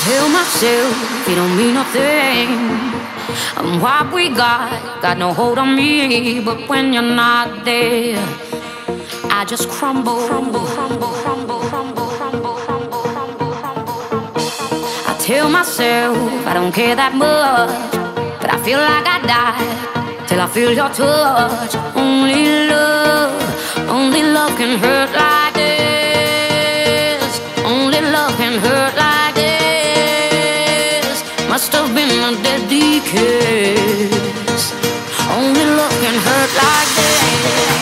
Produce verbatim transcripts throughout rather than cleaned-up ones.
tell myself it don't mean nothing. And what we got got no hold on me. But when you're not there, I just crumble, crumble, crumble, crumble, crumble, crumble, crumble, crumble, crumble. I tell myself I don't care that much, but I feel like I die till I feel your touch. Only love, only love can hurt like this. Only love can hurt like this. Must have been a deadly kiss. Only love can hurt like this.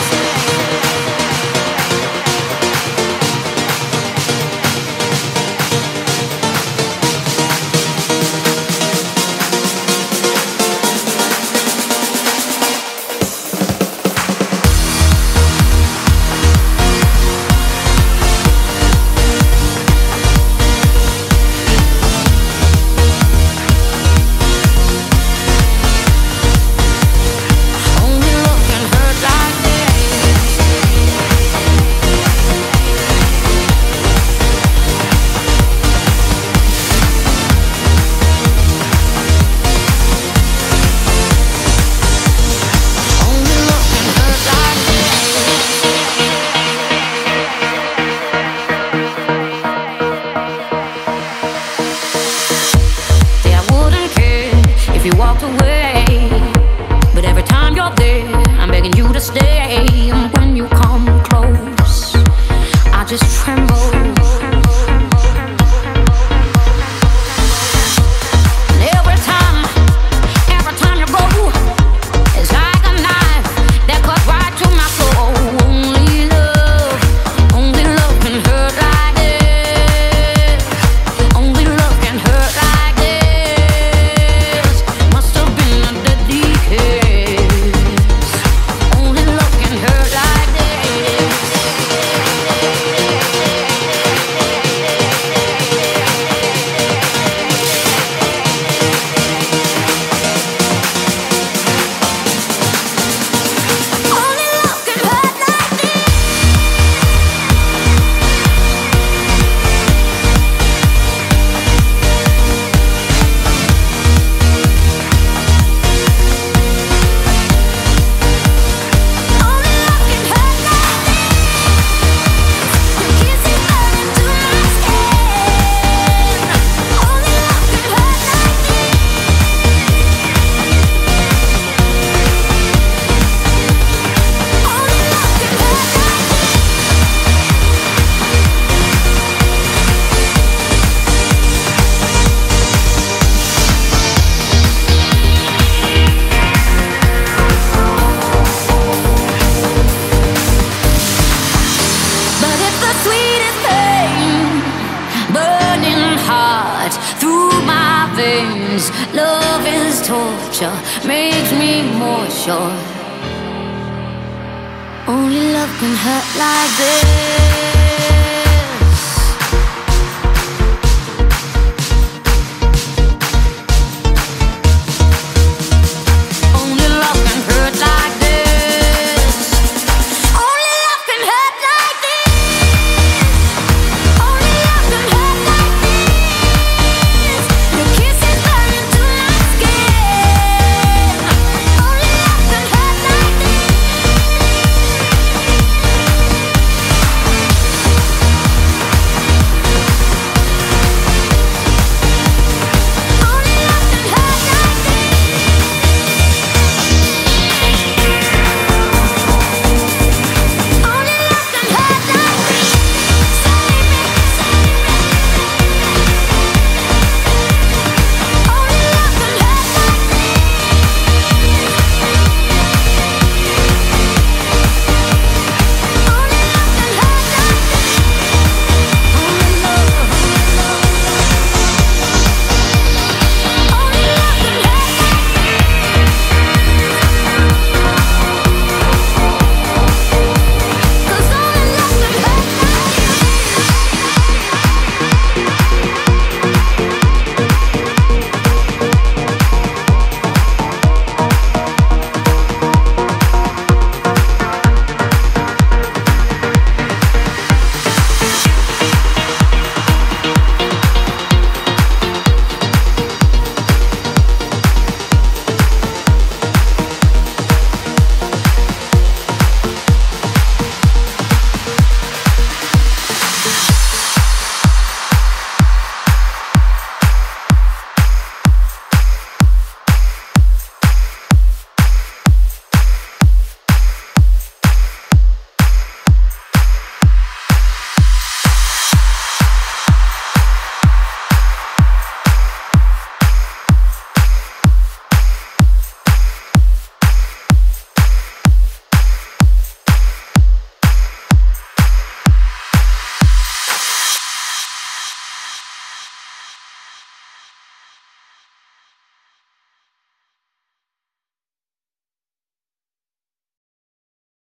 Love is torture, makes me more sure. Only love can hurt like this.